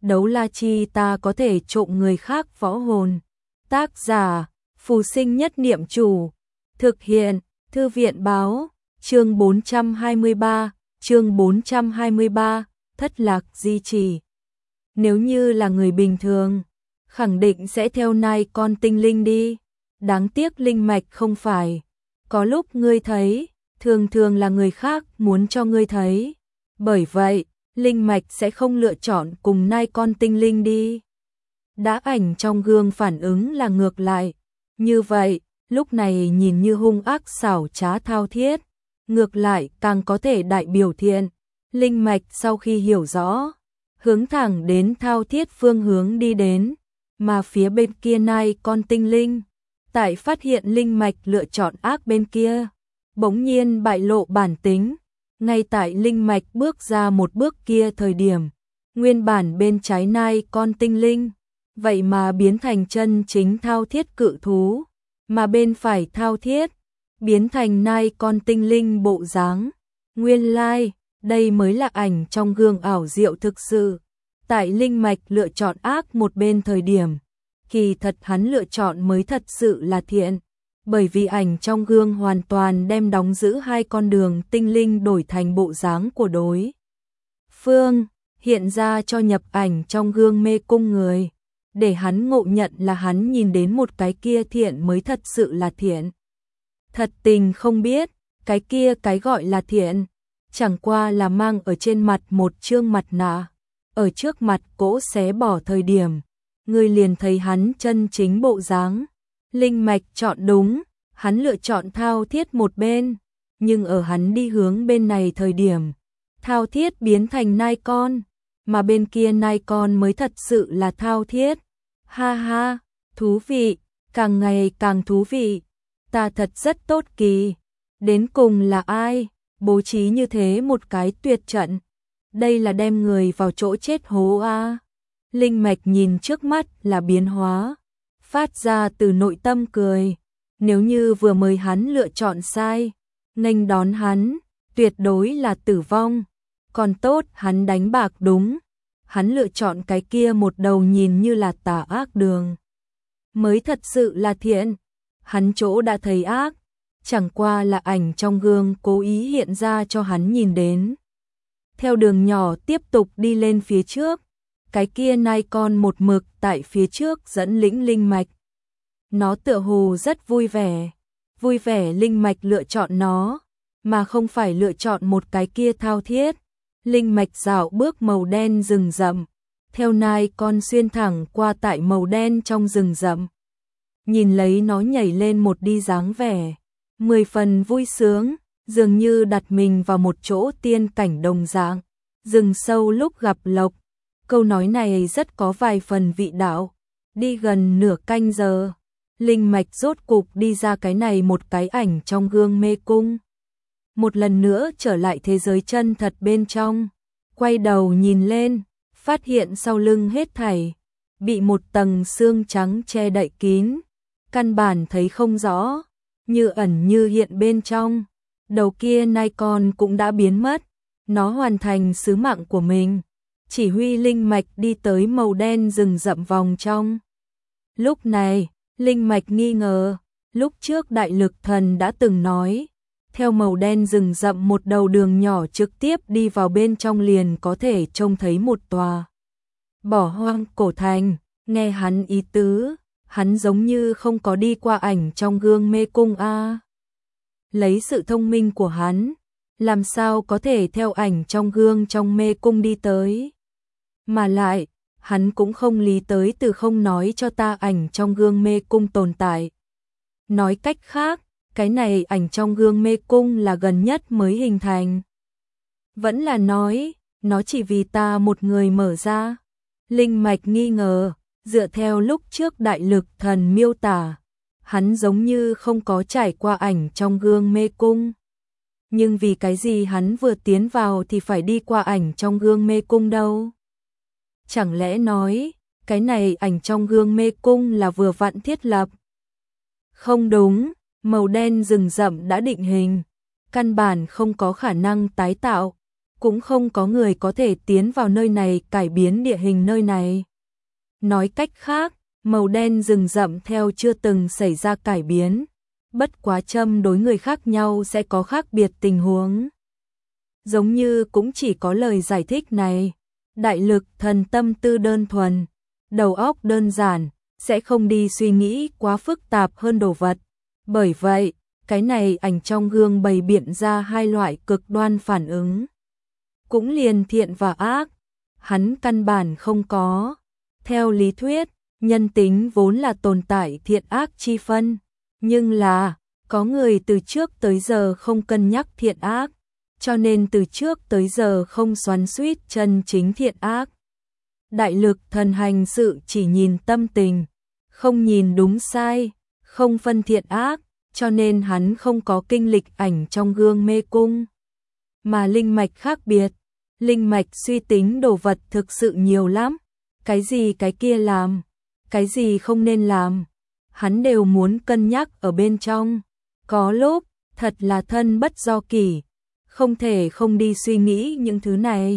đấu la chi ta có thể trộm người khác võ hồn. Tác giả, Phù Sinh Nhất Niệm Chủ. Thực hiện, Thư viện báo, chương 423, thất lạc di chỉ. Nếu như là người bình thường, khẳng định sẽ theo nai con tinh linh đi. Đáng tiếc linh mạch không phải. Có lúc ngươi thấy, thường thường là người khác muốn cho ngươi thấy. Bởi vậy, linh mạch sẽ không lựa chọn cùng nai con tinh linh đi. Đã ảnh trong gương phản ứng là ngược lại. Như vậy, lúc này nhìn như hung ác xảo trá thao thiết. Ngược lại càng có thể đại biểu thiện. Linh mạch sau khi hiểu rõ, hướng thẳng đến thao thiết phương hướng đi đến. Mà phía bên kia nai con tinh linh, tại phát hiện linh mạch lựa chọn ác bên kia, bỗng nhiên bại lộ bản tính. Ngay tại linh mạch bước ra một bước kia thời điểm, nguyên bản bên trái nai con tinh linh, vậy mà biến thành chân chính thao thiết cự thú, mà bên phải thao thiết, biến thành nai con tinh linh bộ dáng. Nguyên lai, đây mới là ảnh trong gương ảo diệu thực sự. Tại linh mạch lựa chọn ác một bên thời điểm, kỳ thật hắn lựa chọn mới thật sự là thiện. Bởi vì ảnh trong gương hoàn toàn đem đóng giữ hai con đường tinh linh đổi thành bộ dáng của đối phương, hiện ra cho nhập ảnh trong gương mê cung người, để hắn ngộ nhận là hắn nhìn đến một cái kia thiện mới thật sự là thiện. Thật tình không biết, cái kia cái gọi là thiện, chẳng qua là mang ở trên mặt một trương mặt nạ, ở trước mặt cỗ xé bỏ thời điểm, người liền thấy hắn chân chính bộ dáng. Linh mạch chọn đúng, hắn lựa chọn thao thiết một bên, nhưng ở hắn đi hướng bên này thời điểm, thao thiết biến thành nai con, mà bên kia nai con mới thật sự là thao thiết. Ha ha, thú vị, càng ngày càng thú vị, ta thật rất tốt kỳ. Đến cùng là ai, bố trí như thế một cái tuyệt trận, đây là đem người vào chỗ chết hố a. Linh mạch nhìn trước mắt là biến hóa, phát ra từ nội tâm cười. Nếu như vừa mới hắn lựa chọn sai, nghênh đón hắn, tuyệt đối là tử vong. Còn tốt hắn đánh bạc đúng, hắn lựa chọn cái kia một đầu nhìn như là tà ác đường, mới thật sự là thiện. Hắn chỗ đã thấy ác, chẳng qua là ảnh trong gương cố ý hiện ra cho hắn nhìn đến. Theo đường nhỏ tiếp tục đi lên phía trước, cái kia nai con một mực tại phía trước dẫn lĩnh linh mạch. Nó tựa hồ rất vui vẻ linh mạch lựa chọn nó, mà không phải lựa chọn một cái kia thao thiết. Linh mạch dạo bước màu đen rừng rậm, theo nai con xuyên thẳng qua tại màu đen trong rừng rậm. Nhìn lấy nó nhảy lên một đi dáng vẻ, 10 phần vui sướng, dường như đặt mình vào một chỗ tiên cảnh đồng dạng. Rừng sâu lúc gặp lộc, câu nói này rất có vài phần vị đạo. Đi gần nửa canh giờ, linh mạch rốt cục đi ra cái này một cái ảnh trong gương mê cung. Một lần nữa trở lại thế giới chân thật bên trong, quay đầu nhìn lên, phát hiện sau lưng hết thảy bị một tầng sương trắng che đậy kín, căn bản thấy không rõ, như ẩn như hiện bên trong. Đầu kia nai con cũng đã biến mất, nó hoàn thành sứ mạng của mình, chỉ huy linh mạch đi tới màu đen rừng rậm vòng trong. Lúc này, linh mạch nghi ngờ, lúc trước đại lực thần đã từng nói, theo màu đen rừng rậm một đầu đường nhỏ trực tiếp đi vào bên trong liền có thể trông thấy một tòa bỏ hoang cổ thành. Nghe hắn ý tứ, hắn giống như không có đi qua ảnh trong gương mê cung a. Lấy sự thông minh của hắn, làm sao có thể theo ảnh trong gương trong mê cung đi tới. Mà lại, hắn cũng không lý tới từ không nói cho ta ảnh trong gương mê cung tồn tại. Nói cách khác, cái này ảnh trong gương mê cung là gần nhất mới hình thành. Vẫn là nói, nó chỉ vì ta một người mở ra. Linh mạch nghi ngờ, dựa theo lúc trước đại lực thần miêu tả, hắn giống như không có trải qua ảnh trong gương mê cung. Nhưng vì cái gì hắn vừa tiến vào thì phải đi qua ảnh trong gương mê cung đâu? Chẳng lẽ nói, cái này ảnh trong gương mê cung là vừa vặn thiết lập? Không đúng, màu đen rừng rậm đã định hình, căn bản không có khả năng tái tạo. cũng không có người có thể tiến vào nơi này cải biến địa hình nơi này. Nói cách khác, màu đen rừng rậm theo chưa từng xảy ra cải biến, bất quá châm đối người khác nhau sẽ có khác biệt tình huống. Giống như cũng chỉ có lời giải thích này, đại lực thần tâm tư đơn thuần, đầu óc đơn giản, sẽ không đi suy nghĩ quá phức tạp hơn đồ vật. Bởi vậy, cái này ảnh trong gương bày biện ra hai loại cực đoan phản ứng. Cũng liền thiện và ác, hắn căn bản không có. Theo lý thuyết, nhân tính vốn là tồn tại thiện ác chi phân, nhưng là, có người từ trước tới giờ không cân nhắc thiện ác, cho nên từ trước tới giờ không xoắn xuýt chân chính thiện ác. Đại lực thần hành sự chỉ nhìn tâm tình, không nhìn đúng sai, không phân thiện ác, cho nên hắn không có kinh lịch ảnh trong gương mê cung. Mà linh mạch khác biệt, linh mạch suy tính đồ vật thực sự nhiều lắm, cái gì cái kia làm, cái gì không nên làm, hắn đều muốn cân nhắc ở bên trong. Có lúc, thật là thân bất do kỷ, không thể không đi suy nghĩ những thứ này.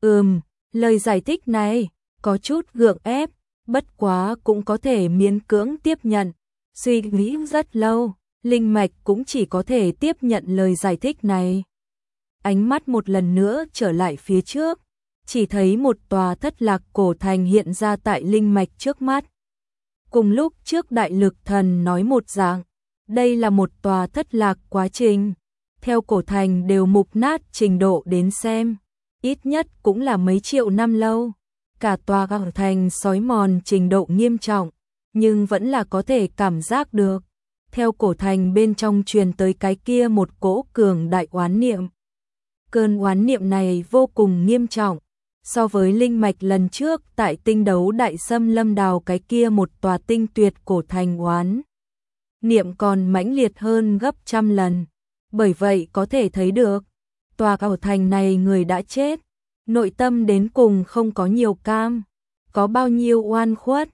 Lời giải thích này, có chút gượng ép, bất quá cũng có thể miễn cưỡng tiếp nhận. Suy nghĩ rất lâu, linh mạch cũng chỉ có thể tiếp nhận lời giải thích này. Ánh mắt một lần nữa trở lại phía trước, chỉ thấy một tòa thất lạc cổ thành hiện ra tại linh mạch trước mắt. Cùng lúc trước đại lực thần nói một dạng, đây là một tòa thất lạc quá trình, theo cổ thành đều mục nát trình độ đến xem, ít nhất cũng là mấy triệu năm lâu. Cả tòa cổ thành xói mòn trình độ nghiêm trọng, nhưng vẫn là có thể cảm giác được. Theo cổ thành bên trong truyền tới cái kia một cỗ cường đại oán niệm. Cơn oán niệm này vô cùng nghiêm trọng, so với linh mạch lần trước tại tinh đấu đại xâm lâm đào cái kia một tòa tinh tuyệt cổ thành oán niệm còn mãnh liệt hơn gấp trăm lần. Bởi vậy có thể thấy được, tòa cổ thành này người đã chết, nội tâm đến cùng không có nhiều cam, có bao nhiêu oan khuất.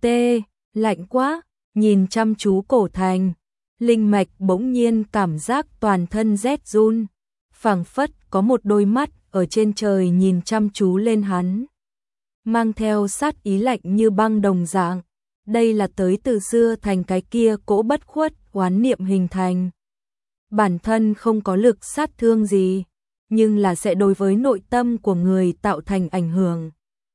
Lạnh quá, nhìn chăm chú cổ thành, linh mạch bỗng nhiên cảm giác toàn thân rét run, phảng phất có một đôi mắt ở trên trời nhìn chăm chú lên hắn, mang theo sát ý lạnh như băng đồng dạng. Đây là tới từ xưa thành cái kia cỗ bất khuất oán niệm hình thành. Bản thân không có lực sát thương gì, nhưng là sẽ đối với nội tâm của người tạo thành ảnh hưởng,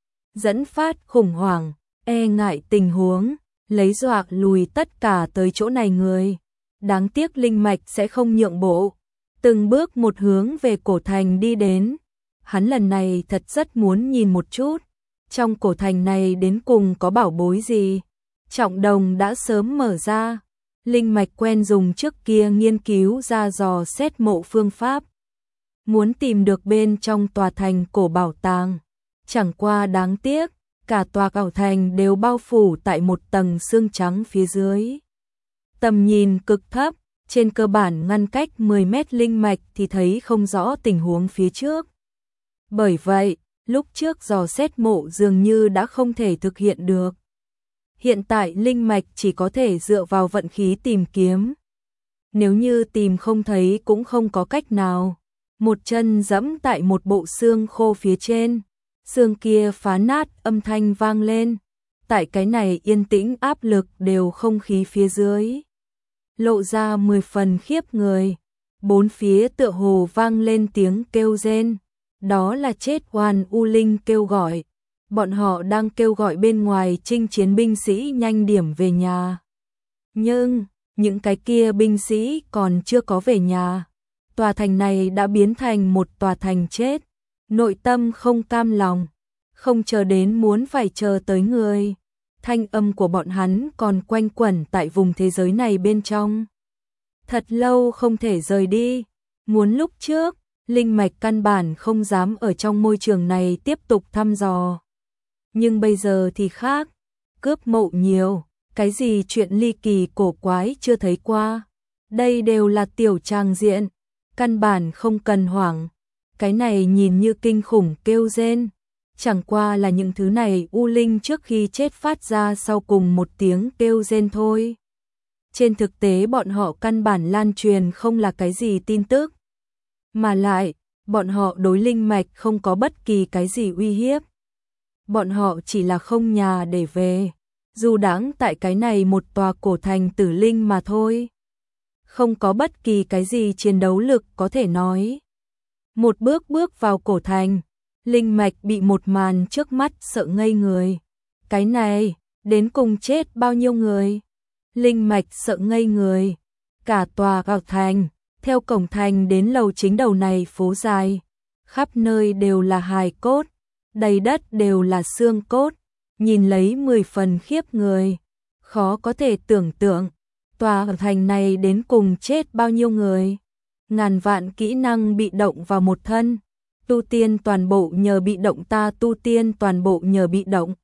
dẫn phát khủng hoảng, e ngại tình huống, lấy dọa lùi tất cả tới chỗ này người. Đáng tiếc linh mạch sẽ không nhượng bộ, từng bước một hướng về cổ thành đi đến. Hắn lần này thật rất muốn nhìn một chút, trong cổ thành này đến cùng có bảo bối gì. Trọng đồng đã sớm mở ra, linh mạch quen dùng trước kia nghiên cứu ra dò xét mộ phương pháp, muốn tìm được bên trong tòa thành cổ bảo tàng. Chẳng qua đáng tiếc, cả tòa cổ thành đều bao phủ tại một tầng sương trắng phía dưới. Tầm nhìn cực thấp, trên cơ bản ngăn cách 10 mét linh mạch thì thấy không rõ tình huống phía trước. Bởi vậy, lúc trước dò xét mộ dường như đã không thể thực hiện được. Hiện tại linh mạch chỉ có thể dựa vào vận khí tìm kiếm. Nếu như tìm không thấy cũng không có cách nào. Một chân giẫm tại một bộ xương khô phía trên, xương kia phá nát âm thanh vang lên. Tại cái này yên tĩnh áp lực đều không khí phía dưới, lộ ra 10 phần khiếp người. Bốn phía tựa hồ vang lên tiếng kêu rên, đó là chết oan u linh kêu gọi. Bọn họ đang kêu gọi bên ngoài chinh chiến binh sĩ nhanh điểm về nhà. Nhưng, những cái kia binh sĩ còn chưa có về nhà. Tòa thành này đã biến thành một tòa thành chết. Nội tâm không cam lòng, không chờ đến muốn phải chờ tới người. Thanh âm của bọn hắn còn quanh quẩn tại vùng thế giới này bên trong. Thật lâu không thể rời đi. Muốn lúc trước, linh mạch căn bản không dám ở trong môi trường này tiếp tục thăm dò. Nhưng bây giờ thì khác, cướp mộ nhiều, cái gì chuyện ly kỳ cổ quái chưa thấy qua. Đây đều là tiểu trang diện, căn bản không cần hoảng. Cái này nhìn như kinh khủng kêu rên, chẳng qua là những thứ này u linh trước khi chết phát ra sau cùng một tiếng kêu rên thôi. Trên thực tế bọn họ căn bản lan truyền không là cái gì tin tức. Mà lại, Bọn họ đối linh mạch không có bất kỳ cái gì uy hiếp. Bọn họ chỉ là không nhà để về, dù đãng tại cái này một tòa cổ thành tử linh mà thôi. Không có bất kỳ cái gì chiến đấu lực có thể nói. Một bước bước vào cổ thành, linh mạch bị một màn trước mắt sợ ngây người. Cái này, đến cùng chết bao nhiêu người? Linh mạch sợ ngây người. Cả tòa gạo thành, theo cổng thành đến lầu chính đầu này phố dài. Khắp nơi đều là hài cốt, đầy đất đều là xương cốt. Nhìn lấy 10 phần khiếp người. Khó có thể tưởng tượng, tòa thành này đến cùng chết bao nhiêu người. Ngàn vạn kỹ năng bị động vào một thân. Tu tiên toàn bộ nhờ bị động, ta tu tiên toàn bộ nhờ bị động.